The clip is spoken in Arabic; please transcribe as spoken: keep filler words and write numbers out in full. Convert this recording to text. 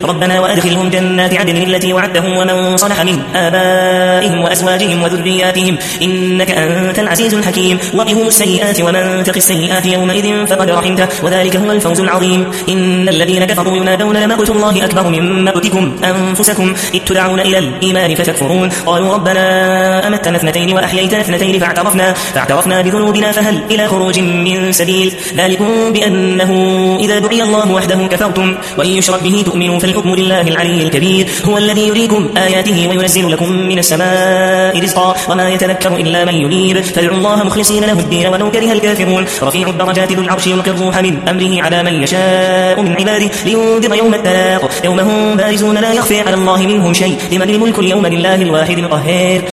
ربنا وأدخلهم جنات عدن التي وعدتهم ومن صلح من آبائهم وأزواجهم وذرياتهم إنك أنت العزيز الحكيم وقهم السيئات ومن تق السيئات يومئذ فقد رحمته وذلك هو الفوز العظيم إن الذين كفروا ينادون لمقت الله أكبر من مقتكم أنفسكم إذ تدعون إلى الإيمان فتكفرون قالوا ربنا أمتنا اثنتين وأحييتنا اثنتين فاعترفنا, فاعترفنا بذنوبنا فهل إلى خروج من سبيل ذلكم بأنه إذا دعي الله وحده كفرتم وإن يشرك به تؤمنوا فالحكم لله العلي الكبير هو الذي يريكم آياته وينزل لكم من السماء رزقا وما يتذكر إلا من ينيب فادعوا الله مخلصين له الدين ولو كره الكافرون رفيع الدرجات ذو العرش يلقي الروح من أمره على من يشاء من عباده لينذر يوم التلاق يوم هم بارزون لا يخفي على الله منهم شيء لمن الملك اليوم لله الواحد القهار